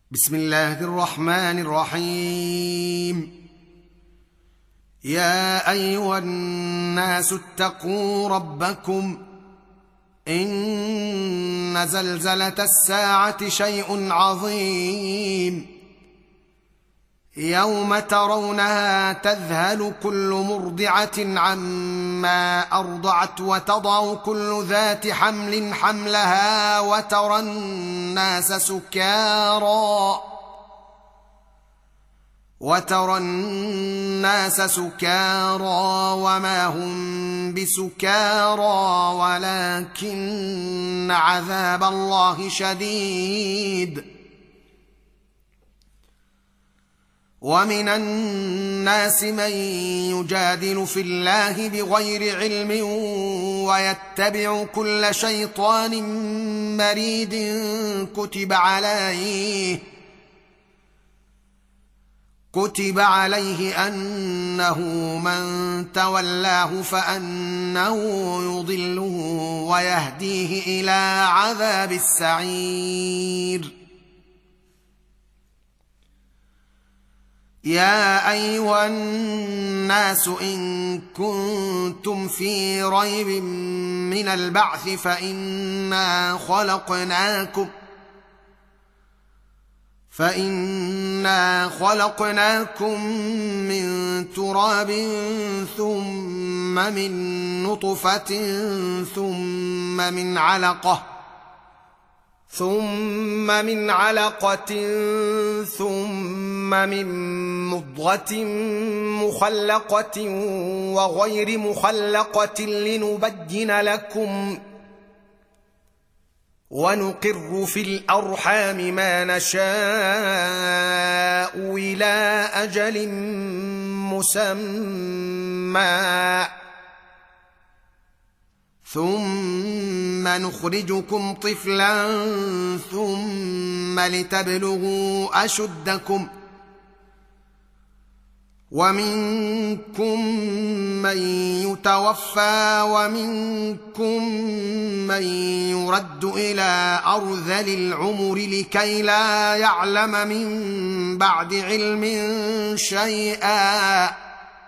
بسم الله الرحمن الرحيم. يا ايها الناس اتقوا ربكم ان زلزله الساعه شيء عظيم يوم ترونها تذهل كل مرضعه عما ارضعت وتضع كل ذات حمل حملها وترى الناس سكارى وما هم بسكارى ولكن عذاب الله شديد. ومن الناس من يجادل في الله بغير علم ويتبع كل شيطان مريد كتب عليه أنه من تولاه فأنه يضله ويهديه إلى عذاب السعير. يا أيها الناس إن كنتم في ريب من البعث فإنا خلقناكم من تراب ثم من نطفة ثم من علقة ثم من مضغة مخلقة وغير مخلقة لنبين لكم ونقر في الأرحام ما نشاء إلى أجل مسمى ثم نخرجكم طفلا ثم لتبلغوا أشدكم ومنكم من يتوفى ومنكم من يرد إلى أرذل العمر لكي لا يعلم من بعد علم شيئا.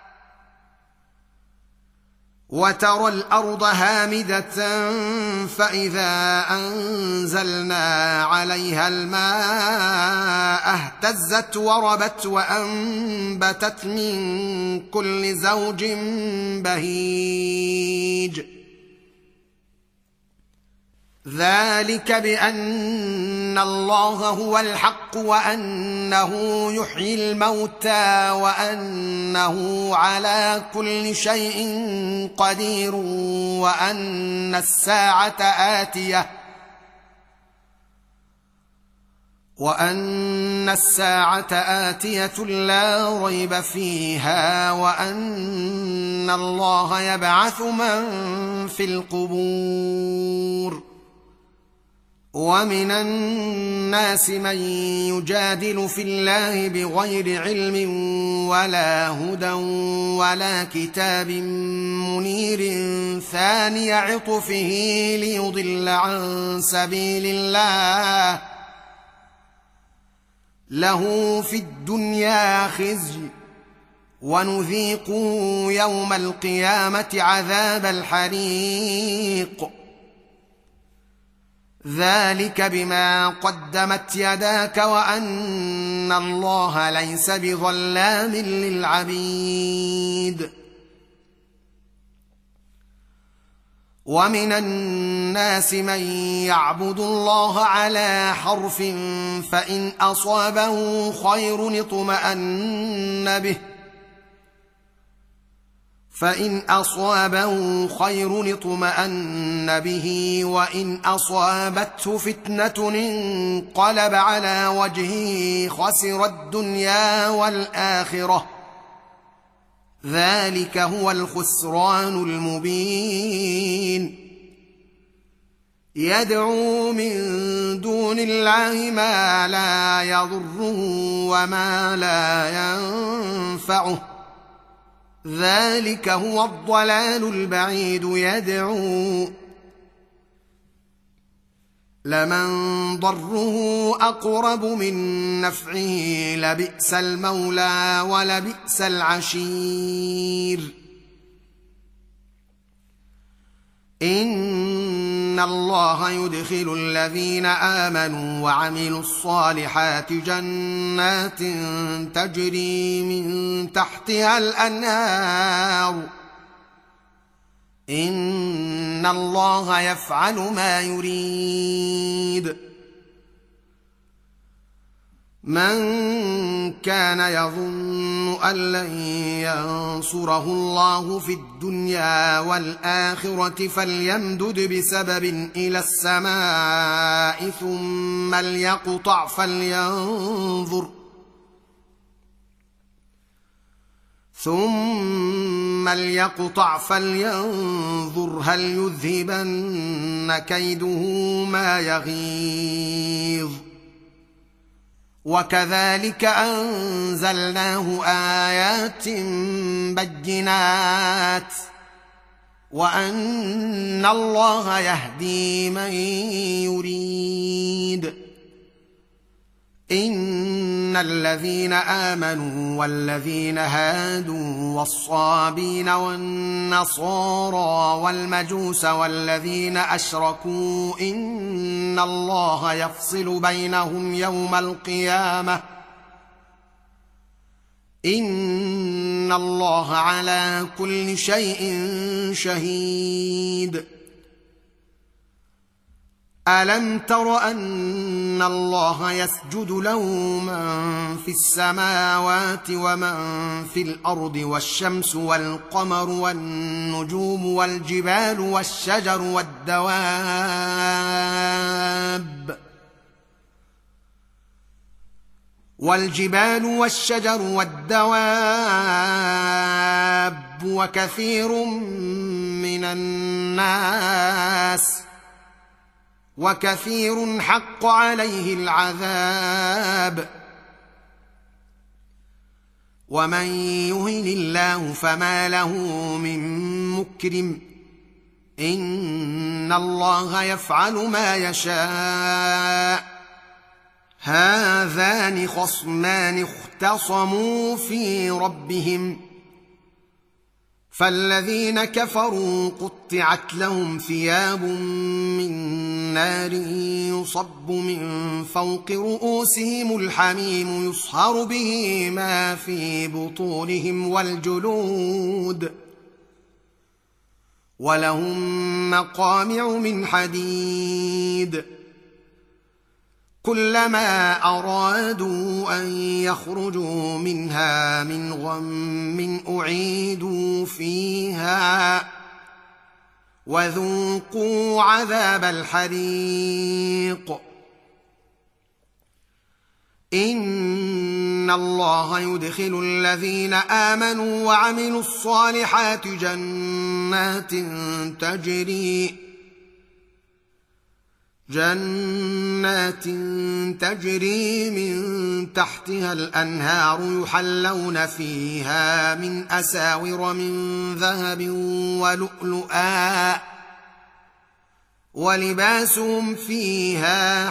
وترى الأرض هامدة فإذا أنزلنا عليها الماء اهتزت وربت وأنبتت من كل زوج بهيج. ذلك بأن الله هو الحق وأنه يحيي الموتى وأنه على كل شيء قدير وأن الساعة آتية لا ريب فيها وأن الله يبعث من في القبور. ومن الناس من يجادل في الله بغير علم ولا هدى ولا كتاب منير ثاني عطفه ليضل عن سبيل الله له في الدنيا خزي ونذيقه يوم القيامة عذاب الحريق. ذلك بما قدمت يداك وأن الله ليس بظلام للعبيد. ومن الناس من يعبد الله على حرف فإن أصابه خير اطمأن به وإن أصابته فتنة انقلب على وجهه خسر الدنيا والآخرة. ذلك هو الخسران المبين. يدعو من دون الله ما لا يضره وما لا ينفعه ذلك هو الضلال البعيد. لمن ضره أقرب من نفعه لبئس المولى ولبئس العشير إن الله يدخل الذين آمنوا وعملوا الصالحات جنات تجري من تحتها الأنهار إن الله يفعل ما يريد من كان يظن أن لن ينصره الله في الدنيا والآخرة فليمدد بسبب إلى السماء ثم ليقطع فلينظر هل يذهبن كيده ما يغيظ وكذلك أنزلناه آيات بينات وأن الله يهدي من يريد إن الذين آمنوا والذين هادوا والصابين والنصارى والمجوس والذين أشركوا إن الله يفصل بينهم يوم القيامة إن الله على كل شيء شهيد ألم تر أن الله يسجد له من في السماوات ومن في الأرض والشمس والقمر والنجوم والجبال والشجر والدواب وكثير من الناس وكثير حق عليه العذاب ومن يهن الله فما له من مكرم إن الله يفعل ما يشاء هذان خصمان اختصموا في ربهم فالذين كفروا قطعت لهم ثياب من نار يصب من فوق رؤوسهم الحميم يصهر به ما في بطونهم والجلود ولهم مقامع من حديد كلما أرادوا أن يخرجوا منها من غم أعيدوا فيها وذوقوا عذاب الحريق إن الله يدخل الذين آمنوا وعملوا الصالحات جنات تجري من تحتها الأنهار يحلون فيها من أساور من ذهب ولؤلؤا ولباسهم فيها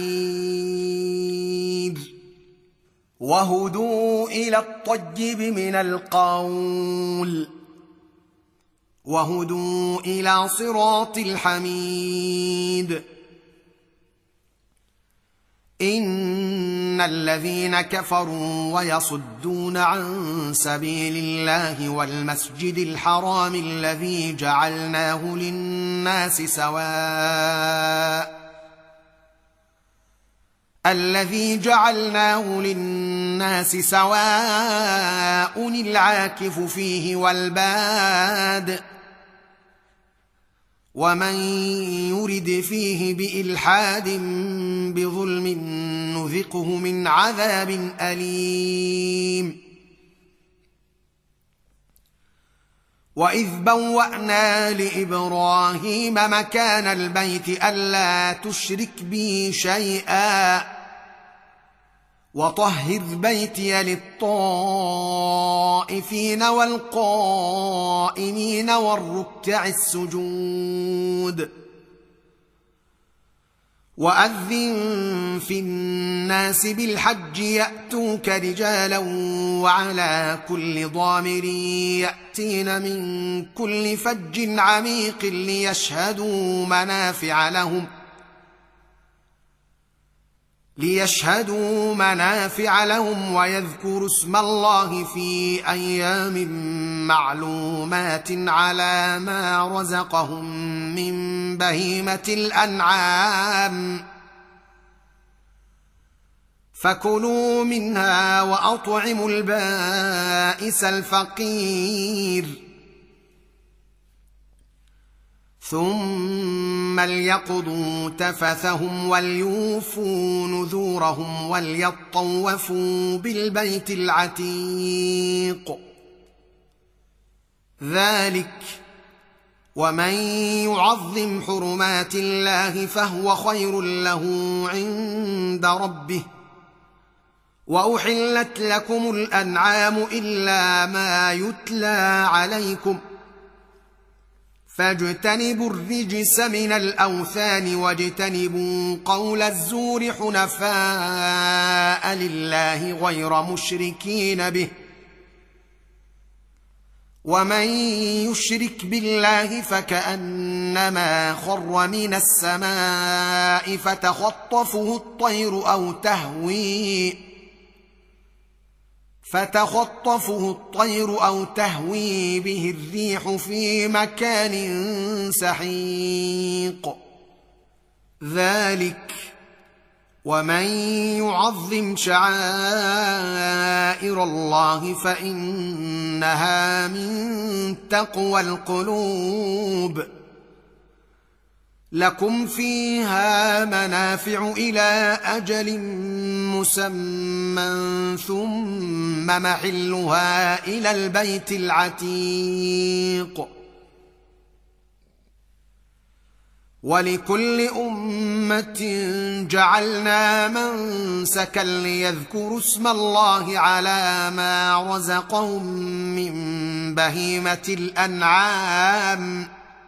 حرير وهدوا إلى الطيب من القول وهدوا إلى صراط الحميد إن الذين كفروا ويصدون عن سبيل الله والمسجد الحرام الذي جعلناه للناس سواء العاكف فيه والباد ومن يرد فيه بإلحاد بظلم نذقه من عذاب أليم وإذ بوأنا لإبراهيم مكان البيت ألا تشرك بي شيئا وطهر بيتي للطائفين والقائمين والركع السجود وأذن في الناس بالحج يأتوك رجالا وعلى كل ضامر يأتين من كل فج عميق ليشهدوا منافع لهم ويذكروا اسم الله في أيام معلومات على ما رزقهم من بهيمة الأنعام فكلوا منها وأطعموا البائس الفقير ثم ليقضوا تفثهم وليوفوا نذورهم وليطوفوا بالبيت العتيق ذلك ومن يعظم حرمات الله فهو خير له عند ربه وأحلت لكم الأنعام إلا ما يتلى عليكم فاجتنبوا الرجس من الأوثان واجتنبوا قول الزور حنفاء لله غير مشركين به ومن يشرك بالله فكأنما خر من السماء فتخطفه الطير أو تهوي به الريح في مكان سحيق ذلك ومن يعظم شعائر الله فإنها من تقوى القلوب لكم فيها منافع إلى أجل مسمى ثم محلها إلى البيت العتيق ولكل أمة جعلنا منسكا ليذكروا اسم الله على ما رزقهم من بهيمة الأنعام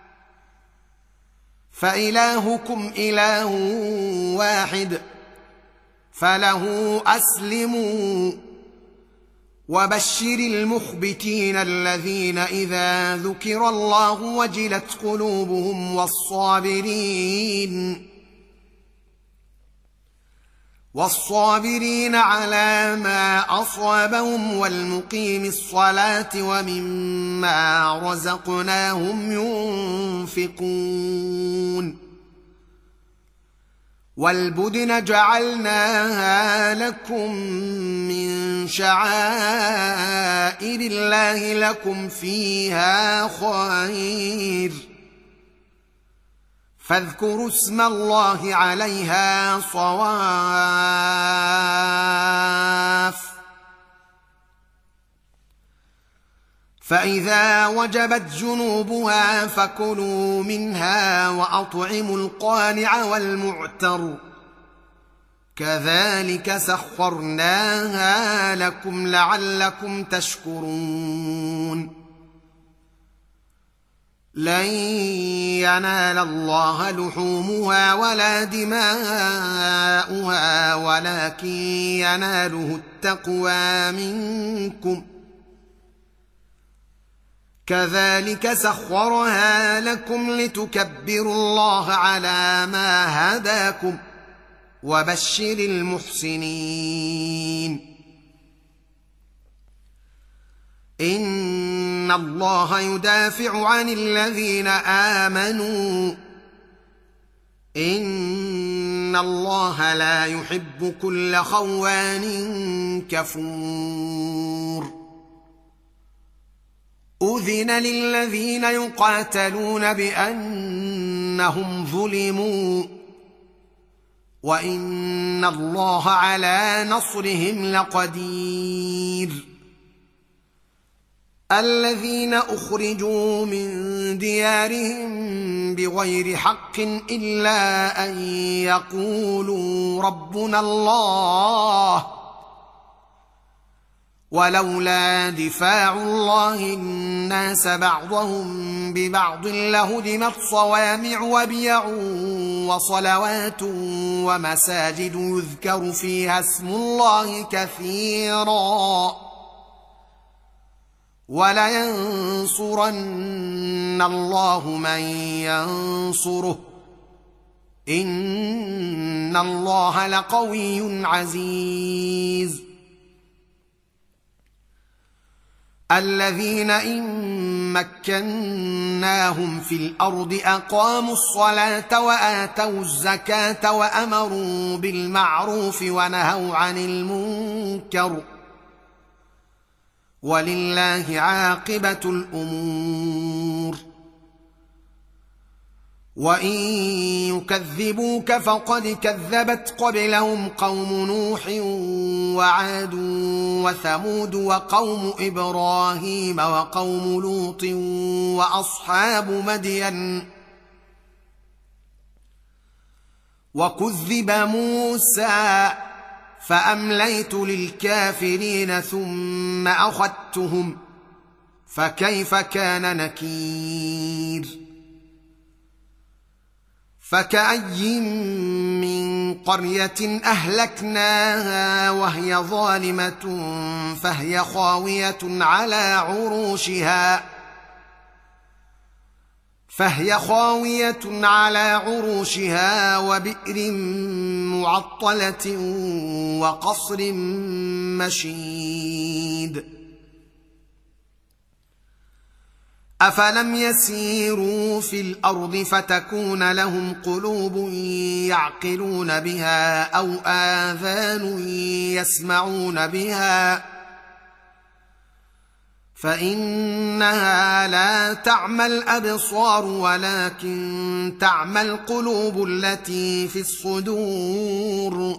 فإلهكم إله واحد فله أسلموا وبشر المخبتين الذين إذا ذكر الله وجلت قلوبهم والصابرين على ما أصابهم والمقيم الصلاة ومما رزقناهم ينفقون والبدن جعلناها لكم من شعائر الله لكم فيها خير فاذكروا اسم الله عليها صواف فإذا وجبت جنوبها فكلوا منها وأطعموا القانع والمعتر كذلك سخرناها لكم لعلكم تشكرون لن ينال الله لحومها ولا دماؤها ولكن يناله التقوى منكم كذلك سخرها لكم لتكبروا الله على ما هداكم وبشر المحسنين إن الله يدافع عن الذين آمنوا إن الله لا يحب كل خوان كفور أذن للذين يقاتلون بأنهم ظلموا وإن الله على نصرهم لقدير الذين أخرجوا من ديارهم بغير حق إلا أن يقولوا ربنا الله ولولا دفاع الله الناس بعضهم ببعض لهدمت صوامع وبيع وصلوات ومساجد يذكر فيها اسم الله كثيرا ولينصرن الله من ينصره إن الله لقوي عزيز. الذين إن مكناهم في الأرض أقاموا الصلاة وآتوا الزكاة وأمروا بالمعروف ونهوا عن المنكر ولله عاقبة الأمور. وإن يكذبوك فقد كذبت قبلهم قوم نوح وعاد وثمود وقوم إبراهيم وقوم لوط وأصحاب مدين وكذب موسى فأمليت للكافرين ثم أخذتهم فكيف كان نكير. فكأي من قرية أهلكناها وهي ظالمة فهي خاوية على عروشها وبئر معطلة وقصر مشيد. أفلم يسيروا في الأرض فتكون لهم قلوب يعقلون بها أو آذان يسمعون بها فإنها لا تعمى الأبصار ولكن تعمى القلوب التي في الصدور.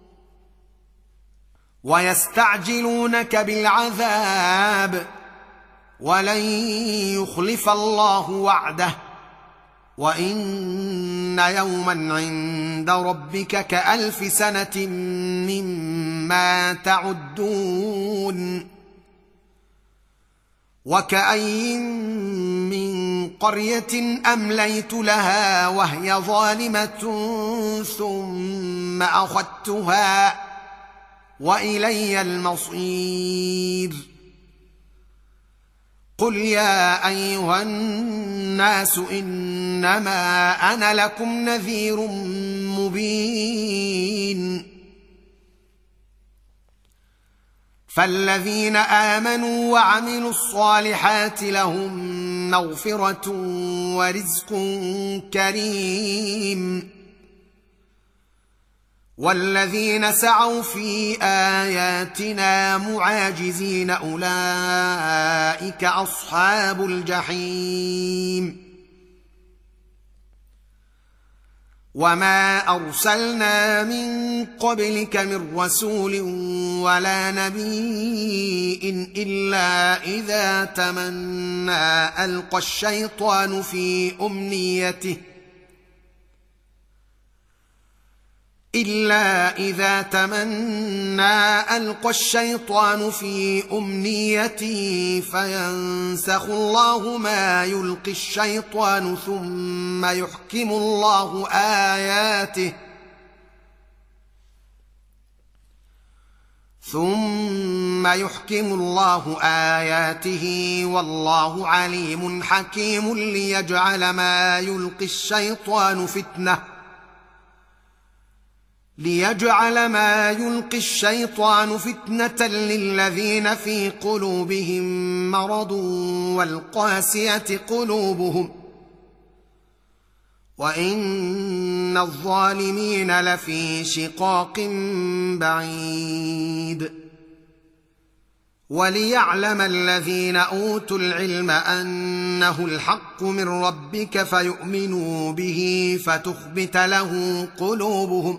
ويستعجلونك بالعذاب ولن يخلف الله وعده وإن يوما عند ربك كألف سنة مما تعدون. وكأي من قرية أمليت لها وهي ظالمة ثم أخذتها وإلي المصير. قل يا أيها الناس إنما أنا لكم نذير مبين. فالذين آمنوا وعملوا الصالحات لهم مغفرة ورزق كريم. والذين سعوا في آياتنا معاجزين أولئك أصحاب الجحيم. وما أرسلنا من قبلك من رسول ولا نبي إلا إذا تمنى ألقى الشيطان في أمنيته فينسخ الله ما يلقي الشيطان ثم يحكم الله آياته والله عليم حكيم. ليجعل ما يلقي الشيطان فتنة للذين في قلوبهم مرض والقاسية قلوبهم وإن الظالمين لفي شقاق بعيد. وليعلم الذين أوتوا العلم أنه الحق من ربك فيؤمنوا به فتخبت له قلوبهم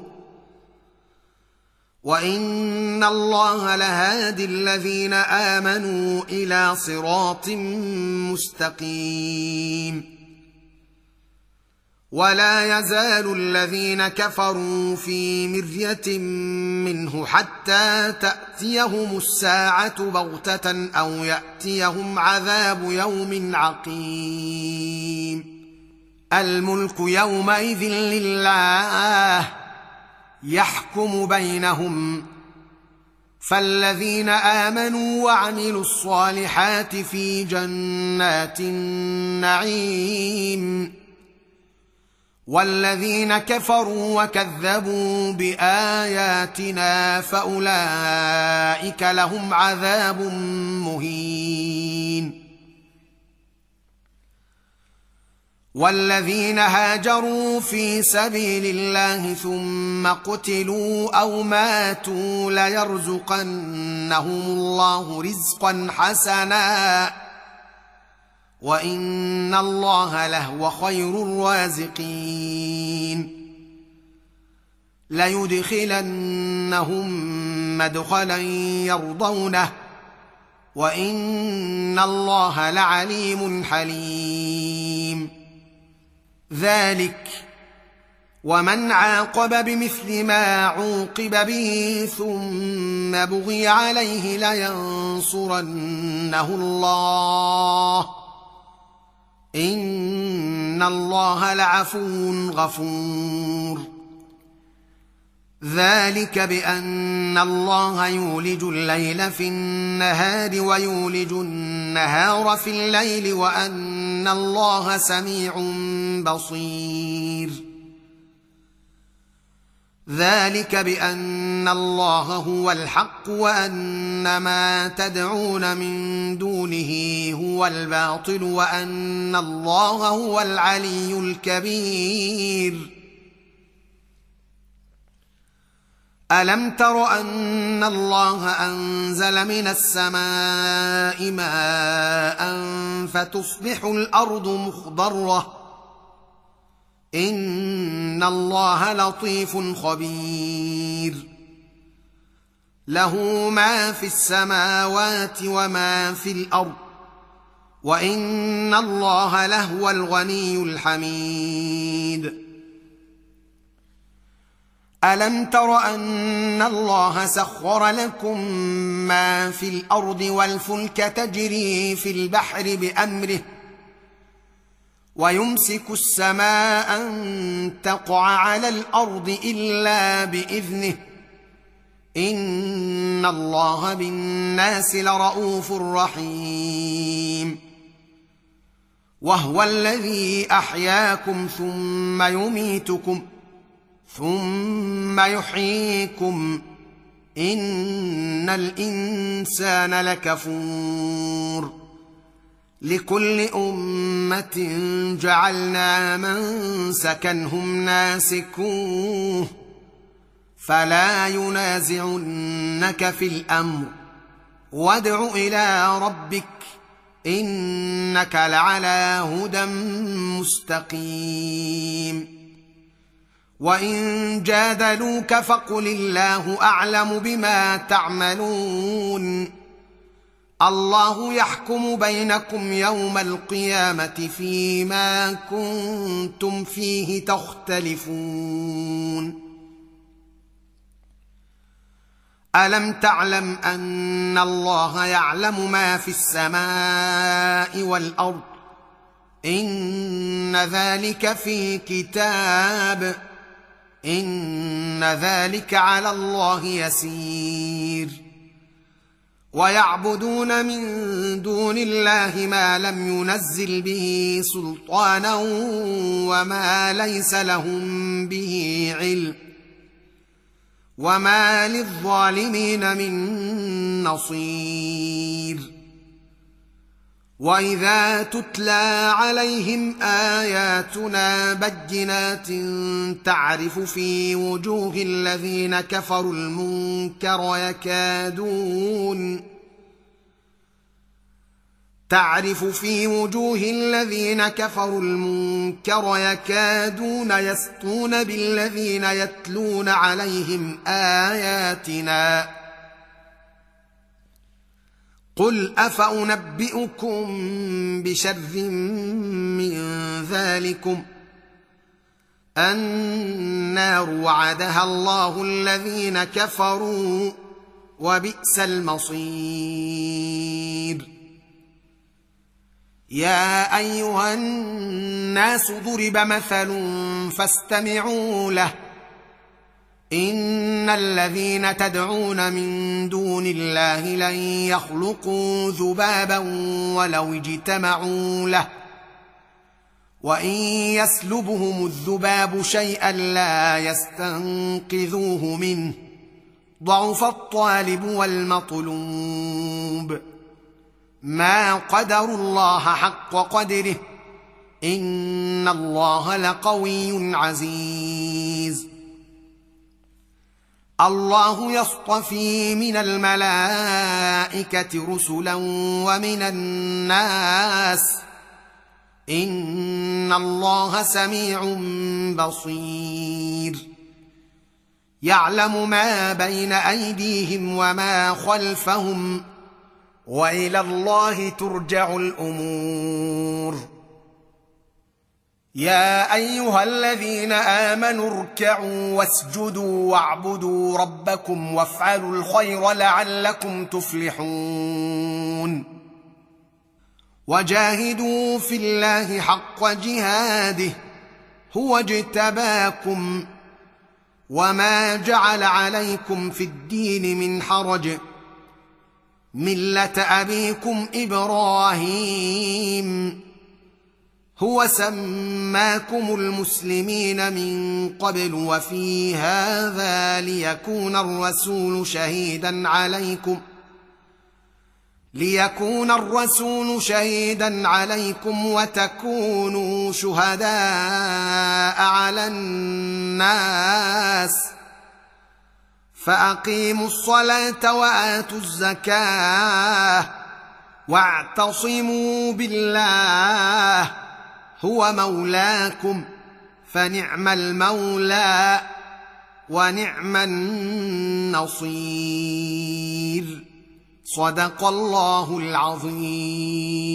وإن الله لهادي الذين آمنوا إلى صراط مستقيم. ولا يزال الذين كفروا في مرية منه حتى تأتيهم الساعة بغتة أو يأتيهم عذاب يوم عقيم الملك يومئذ لله يحكم بينهم فالذين آمنوا وعملوا الصالحات في جنات النعيم والذين كفروا وكذبوا بآياتنا فأولئك لهم عذاب مهين والذين هاجروا في سبيل الله ثم قتلوا أو ماتوا ليرزقنهم الله رزقا حسنا وإن الله لهو خير الرازقين ليدخلنهم مدخلا يرضونه وإن الله لعليم حليم ذلك ومن عاقب بمثل ما عوقب به ثم بغي عليه لينصرنه الله إن الله لعفو غفور ذلك بأن الله يولج الليل في النهار ويولج النهار في الليل وأن الله سميع بصير ذلك بأن الله هو الحق وأن ما تدعون من دونه هو الباطل وأن الله هو العلي الكبير ألم تر أن الله أنزل من السماء ماء فتصبح الأرض مخضرة إن الله لطيف خبير له ما في السماوات وما في الأرض وإن الله لهو الغني الحميد ألم تر أن الله سخر لكم ما في الأرض والفلك تجري في البحر بأمره ويمسك السماء أن تقع على الأرض إلا بإذنه إن الله بالناس لرءوف رحيم وهو الذي أحياكم ثم يميتكم ثم يحييكم إن الإنسان لكفور لكل أمة جعلنا منسكا هم ناسكوه فلا ينازعنك في الأمر وادع إلى ربك إنك لعلى هدى مستقيم وإن جادلوك فقل الله أعلم بما تعملون الله يحكم بينكم يوم القيامة فيما كنتم فيه تختلفون ألم تعلم أن الله يعلم ما في السماء والأرض إن ذلك في كتاب إن ذلك على الله يسير ويعبدون من دون الله ما لم ينزل به سلطانا وما ليس لهم به علم وما للظالمين من نصير وإذا تتلى عليهم آياتنا بينات تعرف في وجوه الذين كفروا المنكر يكادون يسطون بالذين يتلون عليهم آياتنا قل أفأنبئكم بشر من ذلكم النار وعدها الله الذين كفروا وبئس المصير. يا ايها الناس ضرب مثل فاستمعوا له ان الذين تدعون من دون الله لن يخلقوا ذبابا ولو اجتمعوا له وان يسلبهم الذباب شيئا لا يستنقذوه منه ضعف الطالب والمطلوب. ما قدروا الله حق قدره ان الله لقوي عزيز. الله يصطفي من الملائكة رسلا ومن الناس ان الله سميع بصير. يعلم ما بين ايديهم وما خلفهم والى الله ترجع الامور. يا ايها الذين امنوا اركعوا واسجدوا واعبدوا ربكم وافعلوا الخير لعلكم تفلحون. وجاهدوا في الله حق جهاده هو اجتباكم وما جعل عليكم في الدين من حرج ملة أبيكم إبراهيم هو سماكم المسلمين من قبل وفي هذا ليكون الرسول شهيدا عليكم وتكونوا شهداء على الناس فأقيموا الصلاة وآتوا الزكاة واعتصموا بالله هو مولاكم فنعم المولى ونعم النصير. صدق الله العظيم.